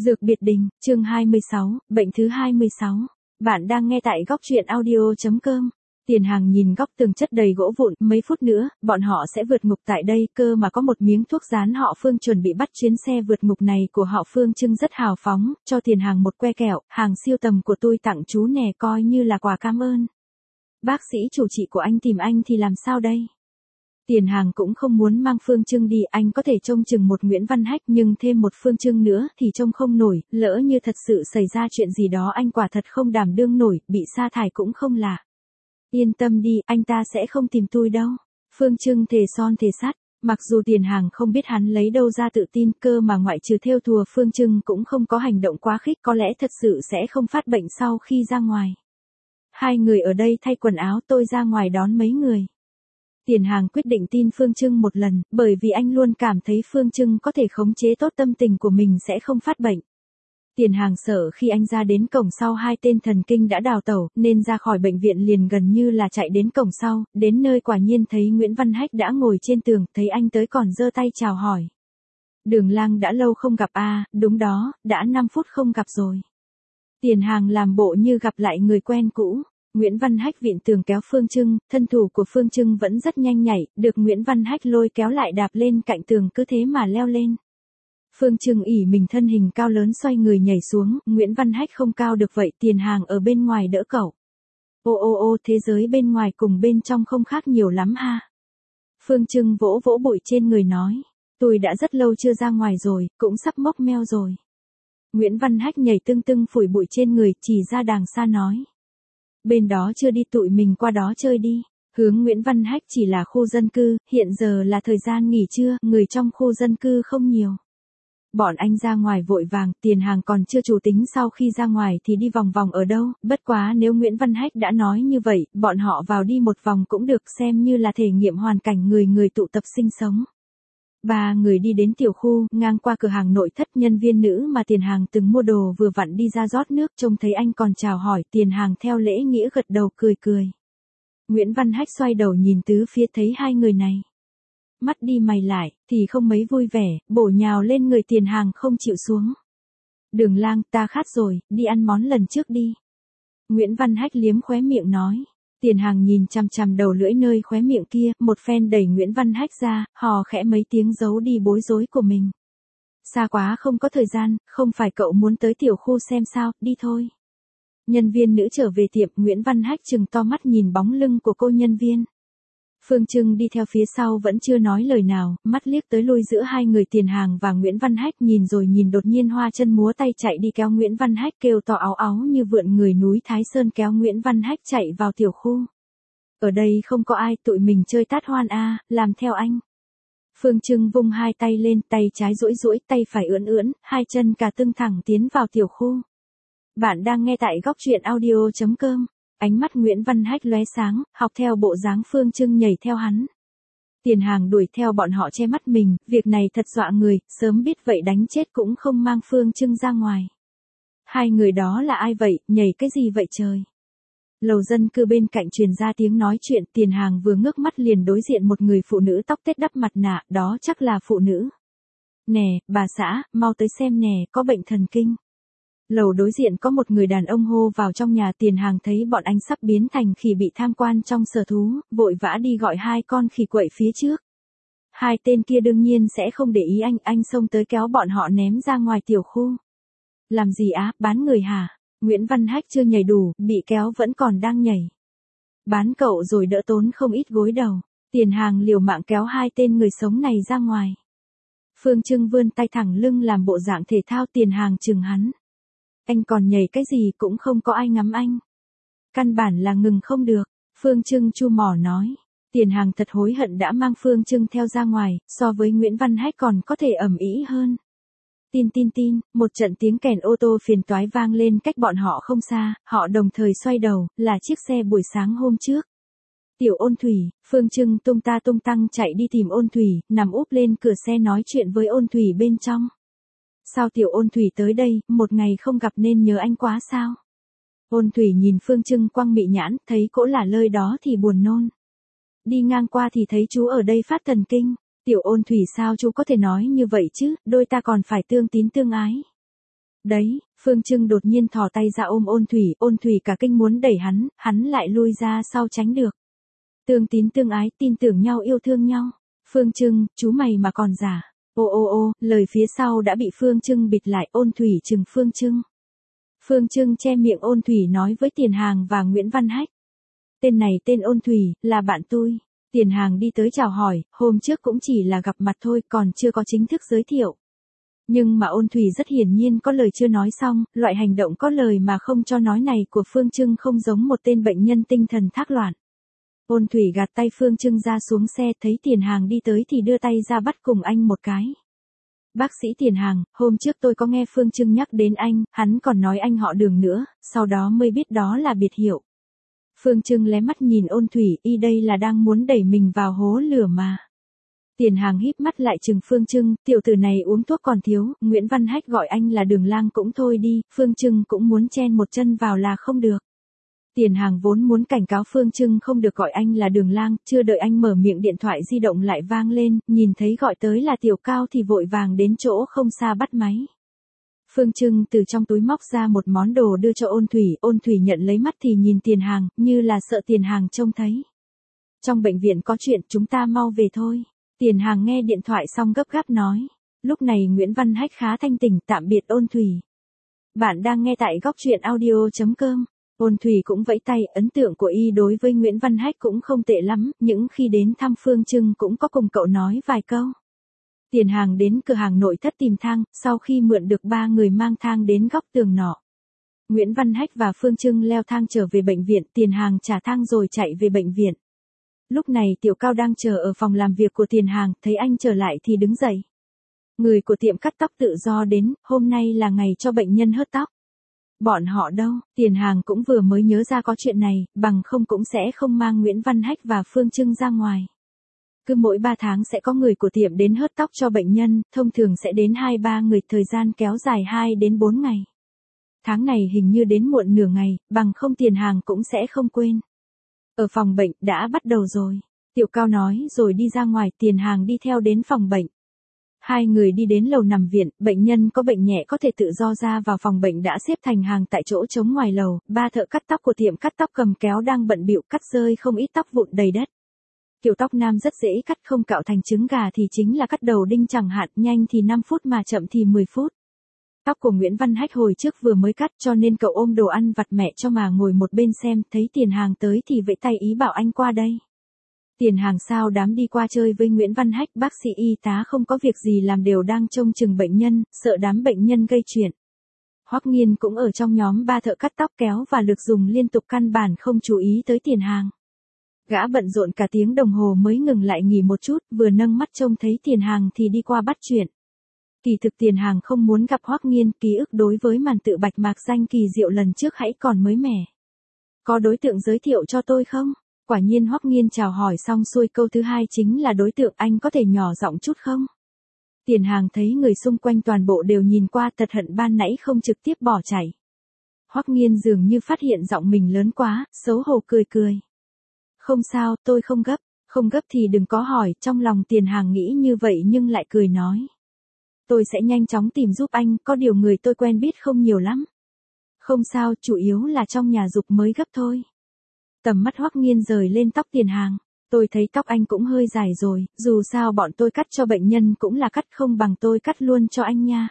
Dược biệt đình, chương 26, bệnh thứ 26. Bạn đang nghe tại góc truyện audio.com. Tiền Hàng nhìn góc tường chất đầy gỗ vụn, mấy phút nữa, bọn họ sẽ vượt ngục tại đây, cơ mà có một miếng thuốc dán họ Phương chuẩn bị bắt chuyến xe vượt ngục này của họ Phương Trưng rất hào phóng, cho Tiền Hàng một que kẹo, hàng siêu tầm của tôi tặng chú nè, coi như là quà cảm ơn. Bác sĩ chủ trị của anh tìm anh thì làm sao đây? Tiền Hàng cũng không muốn mang Phương Trưng đi, anh có thể trông chừng một Nguyễn Văn Hách nhưng thêm một Phương Trưng nữa thì trông không nổi, lỡ như thật sự xảy ra chuyện gì đó anh quả thật không đảm đương nổi, bị sa thải cũng không lạ. Yên tâm đi, anh ta sẽ không tìm tôi đâu. Phương Trưng thề son thề sắt, mặc dù Tiền Hàng không biết hắn lấy đâu ra tự tin, cơ mà ngoại trừ thêu thùa Phương Trưng cũng không có hành động quá khích, có lẽ thật sự sẽ không phát bệnh sau khi ra ngoài. Hai người ở đây thay quần áo, tôi ra ngoài đón mấy người. Tiền Hàng quyết định tin Phương Trưng một lần, bởi vì anh luôn cảm thấy Phương Trưng có thể khống chế tốt tâm tình của mình sẽ không phát bệnh. Tiền Hàng sợ khi anh ra đến cổng sau hai tên thần kinh đã đào tẩu, nên ra khỏi bệnh viện liền gần như là chạy đến cổng sau, đến nơi quả nhiên thấy Nguyễn Văn Hách đã ngồi trên tường, thấy anh tới còn giơ tay chào hỏi. Đường Lang đã lâu không gặp à, đúng đó, đã 5 phút không gặp rồi. Tiền Hàng làm bộ như gặp lại người quen cũ. Nguyễn Văn Hách vịn tường kéo Phương Trưng, thân thủ của Phương Trưng vẫn rất nhanh nhạy, được Nguyễn Văn Hách lôi kéo lại đạp lên cạnh tường cứ thế mà leo lên. Phương Trưng ỉ mình thân hình cao lớn xoay người nhảy xuống, Nguyễn Văn Hách không cao được vậy, Tiền Hàng ở bên ngoài đỡ cậu. Ô, thế giới bên ngoài cùng bên trong không khác nhiều lắm ha. Phương Trưng vỗ vỗ bụi trên người nói, tôi đã rất lâu chưa ra ngoài rồi, cũng sắp mốc meo rồi. Nguyễn Văn Hách nhảy tưng tưng phủi bụi trên người, chỉ ra đàng xa nói. Bên đó chưa đi, tụi mình qua đó chơi đi. Hướng Nguyễn Văn Hách chỉ là khu dân cư, hiện giờ là thời gian nghỉ trưa, người trong khu dân cư không nhiều. Bọn anh ra ngoài vội vàng, Tiền Hàng còn chưa chủ tính sau khi ra ngoài thì đi vòng vòng ở đâu, bất quá nếu Nguyễn Văn Hách đã nói như vậy, bọn họ vào đi một vòng cũng được, xem như là thể nghiệm hoàn cảnh người tụ tập sinh sống. Ba người đi đến tiểu khu, ngang qua cửa hàng nội thất, nhân viên nữ mà Tiền Hàng từng mua đồ vừa vặn đi ra rót nước, trông thấy anh còn chào hỏi, Tiền Hàng theo lễ nghĩa gật đầu cười. Nguyễn Văn Hách xoay đầu nhìn tứ phía thấy hai người này. Mắt đi mày lại, thì không mấy vui vẻ, bổ nhào lên người Tiền Hàng không chịu xuống. Đường Lang, ta khát rồi, đi ăn món lần trước đi. Nguyễn Văn Hách liếm khóe miệng nói. Tiền Hàng nhìn chằm chằm đầu lưỡi nơi khóe miệng kia, một phen đẩy Nguyễn Văn Hách ra, hò khẽ mấy tiếng giấu đi bối rối của mình. Xa quá không có thời gian, không phải cậu muốn tới tiểu khu xem sao, đi thôi. Nhân viên nữ trở về tiệm, Nguyễn Văn Hách trừng to mắt nhìn bóng lưng của cô nhân viên. Phương Trưng đi theo phía sau vẫn chưa nói lời nào, mắt liếc tới lui giữa hai người Tiền Hàng và Nguyễn Văn Hách, nhìn rồi nhìn, đột nhiên hoa chân múa tay chạy đi kéo Nguyễn Văn Hách, kêu to áo áo như vượn người núi Thái Sơn, kéo Nguyễn Văn Hách chạy vào tiểu khu. Ở đây không có ai, tụi mình chơi tát hoan a, làm theo anh. Phương Trưng vung hai tay lên, tay trái duỗi, tay phải ưỡn, hai chân cả tưng thẳng tiến vào tiểu khu. Bạn đang nghe tại góc truyện audio.com. Ánh mắt Nguyễn Văn Hách lóe sáng, học theo bộ dáng Phương Trưng nhảy theo hắn. Tiền Hàng đuổi theo bọn họ che mắt mình, việc này thật dọa người, sớm biết vậy đánh chết cũng không mang Phương Trưng ra ngoài. Hai người đó là ai vậy, nhảy cái gì vậy trời? Lầu dân cư bên cạnh truyền ra tiếng nói chuyện, Tiền Hàng vừa ngước mắt liền đối diện một người phụ nữ tóc tết đắp mặt nạ, đó chắc là phụ nữ. Nè, bà xã, mau tới xem nè, có bệnh thần kinh. Lầu đối diện có một người đàn ông hô vào trong nhà. Tiền Hàng thấy bọn anh sắp biến thành khỉ bị tham quan trong sở thú, vội vã đi gọi hai con khỉ quậy phía trước. Hai tên kia đương nhiên sẽ không để ý anh xông tới kéo bọn họ ném ra ngoài tiểu khu. Làm gì á, bán người hả? Nguyễn Văn Hách chưa nhảy đủ, bị kéo vẫn còn đang nhảy. Bán cậu rồi đỡ tốn không ít gối đầu. Tiền Hàng liều mạng kéo hai tên người sống này ra ngoài. Phương Trưng vươn tay thẳng lưng làm bộ dạng thể thao. Tiền Hàng chừng hắn. Anh còn nhảy cái gì, cũng không có ai ngắm anh. Căn bản là ngừng không được. Phương Trưng chu mỏ nói. Tiền Hàng thật hối hận đã mang Phương Trưng theo ra ngoài, so với Nguyễn Văn Hách còn có thể ầm ĩ hơn. Tin, một trận tiếng kèn ô tô phiền toái vang lên cách bọn họ không xa, họ đồng thời xoay đầu, là chiếc xe buổi sáng hôm trước. Tiểu Ôn Thủy, Phương Trưng tung ta tung tăng chạy đi tìm Ôn Thủy, nằm úp lên cửa xe nói chuyện với Ôn Thủy bên trong. Sao Tiểu Ôn Thủy tới đây, một ngày không gặp nên nhớ anh quá sao? Ôn Thủy nhìn Phương Trưng quăng mị nhãn, thấy cỗ lả lơi đó thì buồn nôn. Đi ngang qua thì thấy chú ở đây phát thần kinh. Tiểu Ôn Thủy, sao chú có thể nói như vậy chứ, đôi ta còn phải tương tín tương ái. Đấy, Phương Trưng đột nhiên thò tay ra ôm ôn thủy cả kinh muốn đẩy hắn lại lui ra sau tránh được. Tương tín tương ái, tin tưởng nhau yêu thương nhau. Phương Trưng, chú mày mà còn giả. Ô, lời phía sau đã bị Phương Trưng bịt lại, ôn thủy chừng Phương Trưng. Phương Trưng che miệng ôn thủy nói với Tiền Hàng và Nguyễn Văn Hách. Tên này tên ôn thủy, là bạn tôi. Tiền Hàng đi tới chào hỏi, hôm trước cũng chỉ là gặp mặt thôi, còn chưa có chính thức giới thiệu. Nhưng mà ôn thủy rất hiển nhiên có lời chưa nói xong, loại hành động có lời mà không cho nói này của Phương Trưng không giống một tên bệnh nhân tinh thần thác loạn. Ôn thủy gạt tay Phương Trưng ra xuống xe, thấy Tiền Hàng đi tới thì đưa tay ra bắt cùng anh một cái. Bác sĩ Tiền Hàng, hôm trước tôi có nghe Phương Trưng nhắc đến anh, hắn còn nói anh họ Đường nữa, sau đó mới biết đó là biệt hiệu. Phương Trưng lé mắt nhìn ôn thủy, y đây là đang muốn đẩy mình vào hố lửa mà. Tiền Hàng híp mắt lại chừng Phương Trưng, tiểu tử này uống thuốc còn thiếu, Nguyễn Văn Hách gọi anh là Đường Lang cũng thôi đi, Phương Trưng cũng muốn chen một chân vào là không được. Tiền Hàng vốn muốn cảnh cáo Phương Trưng không được gọi anh là Đường Lang, chưa đợi anh mở miệng điện thoại di động lại vang lên, nhìn thấy gọi tới là Tiểu Cao thì vội vàng đến chỗ không xa bắt máy. Phương Trưng từ trong túi móc ra một món đồ đưa cho ôn thủy nhận lấy mắt thì nhìn Tiền Hàng, như là sợ Tiền Hàng trông thấy. Trong bệnh viện có chuyện, chúng ta mau về thôi. Tiền Hàng nghe điện thoại xong gấp gáp nói. Lúc này Nguyễn Văn Hách khá thanh tỉnh, tạm biệt ôn thủy. Bạn đang nghe tại góc truyện audio.com. Ôn thủy cũng vẫy tay, ấn tượng của y đối với Nguyễn Văn Hách cũng không tệ lắm, những khi đến thăm Phương Trưng cũng có cùng cậu nói vài câu. Tiền Hàng đến cửa hàng nội thất tìm thang, sau khi mượn được 3 người mang thang đến góc tường nọ. Nguyễn Văn Hách và Phương Trưng leo thang trở về bệnh viện, Tiền Hàng trả thang rồi chạy về bệnh viện. Lúc này Tiểu Cao đang chờ ở phòng làm việc của Tiền Hàng, thấy anh trở lại thì đứng dậy. Người của tiệm cắt tóc tự do đến, hôm nay là ngày cho bệnh nhân hớt tóc. Bọn họ đâu? Tiền Hàng cũng vừa mới nhớ ra có chuyện này, bằng không cũng sẽ không mang Nguyễn Văn Hách và Phương Trưng ra ngoài. Cứ mỗi 3 tháng sẽ có người của tiệm đến hớt tóc cho bệnh nhân, thông thường sẽ đến 2-3 người, thời gian kéo dài 2 đến 4 ngày. Tháng này hình như đến muộn nửa ngày, bằng không Tiền Hàng cũng sẽ không quên. Ở phòng bệnh, đã bắt đầu rồi. Tiểu Cao nói rồi đi ra ngoài, Tiền Hàng đi theo đến phòng bệnh. Hai người đi đến lầu nằm viện, bệnh nhân có bệnh nhẹ có thể tự do ra vào phòng bệnh đã xếp thành hàng tại chỗ trống ngoài lầu, 3 thợ cắt tóc của tiệm cắt tóc cầm kéo đang bận bịu cắt rơi không ít tóc vụn đầy đất. Kiểu tóc nam rất dễ cắt, không cạo thành trứng gà thì chính là cắt đầu đinh chẳng hạn, nhanh thì 5 phút mà chậm thì 10 phút. Tóc của Nguyễn Văn Hách hồi trước vừa mới cắt cho nên cậu ôm đồ ăn vặt mẹ cho mà ngồi một bên xem, thấy Tiền Hàng tới thì vẫy tay ý bảo anh qua đây. Tiền Hàng sao đám đi qua chơi với Nguyễn Văn Hách, bác sĩ y tá không có việc gì làm đều đang trông chừng bệnh nhân, sợ đám bệnh nhân gây chuyện. Hoắc Nghiên cũng ở trong nhóm 3 thợ cắt tóc kéo và lược dùng liên tục, căn bản không chú ý tới Tiền Hàng. Gã bận rộn cả tiếng đồng hồ mới ngừng lại nghỉ một chút, vừa nâng mắt trông thấy Tiền Hàng thì đi qua bắt chuyện. Kỳ thực Tiền Hàng không muốn gặp Hoắc Nghiên, ký ức đối với màn tự bạch mạc danh kỳ diệu lần trước hãy còn mới mẻ. Có đối tượng giới thiệu cho tôi không? Quả nhiên Hoắc Nghiên chào hỏi xong xuôi câu thứ hai chính là đối tượng, anh có thể nhỏ giọng chút không? Tiền Hàng thấy người xung quanh toàn bộ đều nhìn qua, thật hận ban nãy không trực tiếp bỏ chạy. Hoắc Nghiên dường như phát hiện giọng mình lớn quá, xấu hổ cười cười. Không sao, tôi không gấp. Không gấp thì đừng có hỏi, trong lòng Tiền Hàng nghĩ như vậy nhưng lại cười nói. Tôi sẽ nhanh chóng tìm giúp anh, có điều người tôi quen biết không nhiều lắm. Không sao, chủ yếu là trong nhà dục mới gấp thôi. Tầm mắt Hoắc Nghiên rời lên tóc Tiền Hàng. Tôi thấy tóc anh cũng hơi dài rồi, dù sao bọn tôi cắt cho bệnh nhân cũng là cắt, không bằng tôi cắt luôn cho anh nha.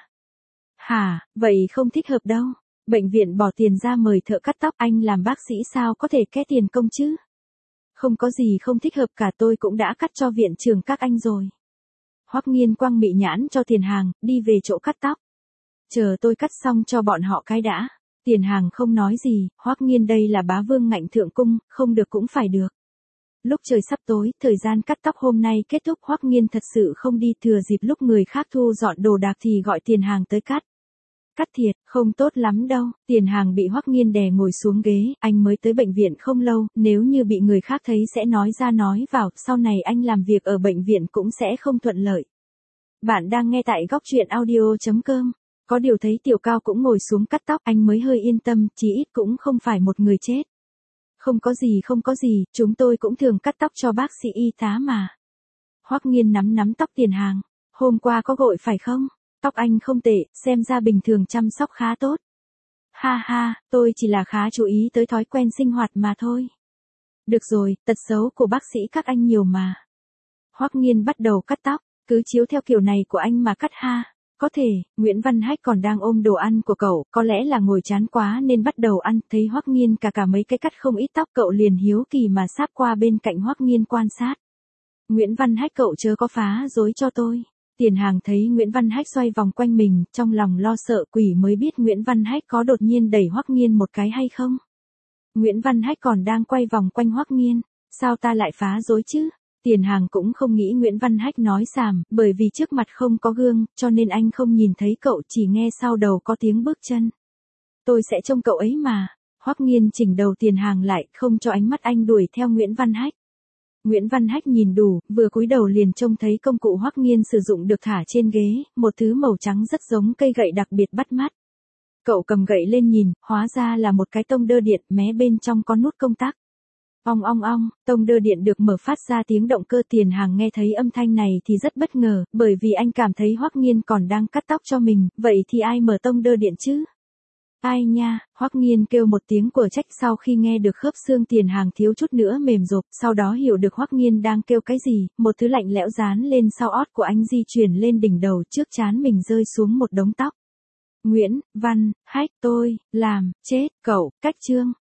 Hả, vậy không thích hợp đâu. Bệnh viện bỏ tiền ra mời thợ cắt tóc, anh làm bác sĩ sao có thể ké tiền công chứ? Không có gì không thích hợp cả, tôi cũng đã cắt cho viện trưởng các anh rồi. Hoắc Nghiên quăng mị nhãn cho Tiền Hàng, đi về chỗ cắt tóc. Chờ tôi cắt xong cho bọn họ cái đã. Tiền Hàng không nói gì, Hoắc Nghiên đây là bá vương ngạnh thượng cung, không được cũng phải được. Lúc trời sắp tối, thời gian cắt tóc hôm nay kết thúc, Hoắc Nghiên thật sự không đi, thừa dịp lúc người khác thu dọn đồ đạc thì gọi Tiền Hàng tới cắt. Cắt thiệt, không tốt lắm đâu. Tiền Hàng bị Hoắc Nghiên đè ngồi xuống ghế, anh mới tới bệnh viện không lâu, nếu như bị người khác thấy sẽ nói ra nói vào, sau này anh làm việc ở bệnh viện cũng sẽ không thuận lợi. Bạn đang nghe tại góc truyện audio.com. Có điều thấy Tiểu Cao cũng ngồi xuống cắt tóc, anh mới hơi yên tâm, chí ít cũng không phải một người chết. Không có gì, chúng tôi cũng thường cắt tóc cho bác sĩ y tá mà. Hoắc Nghiên nắm tóc Tiền Hàng. Hôm qua có gội phải không? Tóc anh không tệ, xem ra bình thường chăm sóc khá tốt. Ha ha, tôi chỉ là khá chú ý tới thói quen sinh hoạt mà thôi. Được rồi, tật xấu của bác sĩ các anh nhiều mà. Hoắc Nghiên bắt đầu cắt tóc, cứ chiếu theo kiểu này của anh mà cắt ha. Có thể, Nguyễn Văn Hách còn đang ôm đồ ăn của cậu, có lẽ là ngồi chán quá nên bắt đầu ăn, thấy Hoắc Nghiên cả mấy cái cắt không ít tóc, cậu liền hiếu kỳ mà sáp qua bên cạnh Hoắc Nghiên quan sát. Nguyễn Văn Hách, cậu chớ có phá rối cho tôi. Tiền Hàng thấy Nguyễn Văn Hách xoay vòng quanh mình, trong lòng lo sợ quỷ mới biết Nguyễn Văn Hách có đột nhiên đẩy Hoắc Nghiên một cái hay không. Nguyễn Văn Hách còn đang quay vòng quanh Hoắc Nghiên, sao ta lại phá rối chứ? Tiền Hàng cũng không nghĩ Nguyễn Văn Hách nói xàm, bởi vì trước mặt không có gương, cho nên anh không nhìn thấy cậu, chỉ nghe sau đầu có tiếng bước chân. Tôi sẽ trông cậu ấy mà. Hoắc Nghiên chỉnh đầu Tiền Hàng lại, không cho ánh mắt anh đuổi theo Nguyễn Văn Hách. Nguyễn Văn Hách nhìn đủ, vừa cúi đầu liền trông thấy công cụ Hoắc Nghiên sử dụng được thả trên ghế, một thứ màu trắng rất giống cây gậy đặc biệt bắt mắt. Cậu cầm gậy lên nhìn, hóa ra là một cái tông đơ điện, mé bên trong có nút công tắc. Ong ong ong, tông đơ điện được mở phát ra tiếng động cơ. Tiền Hàng nghe thấy âm thanh này thì rất bất ngờ, bởi vì anh cảm thấy Hoắc Nghiên còn đang cắt tóc cho mình, vậy thì ai mở tông đơ điện chứ? Ai nha, Hoắc Nghiên kêu một tiếng của trách, sau khi nghe được khớp xương Tiền Hàng thiếu chút nữa mềm rộp, sau đó hiểu được Hoắc Nghiên đang kêu cái gì, một thứ lạnh lẽo dán lên sau ót của anh di chuyển lên đỉnh đầu, trước trán mình rơi xuống một đống tóc. Nguyễn Văn Hách, tôi làm chết cậu. Cách chương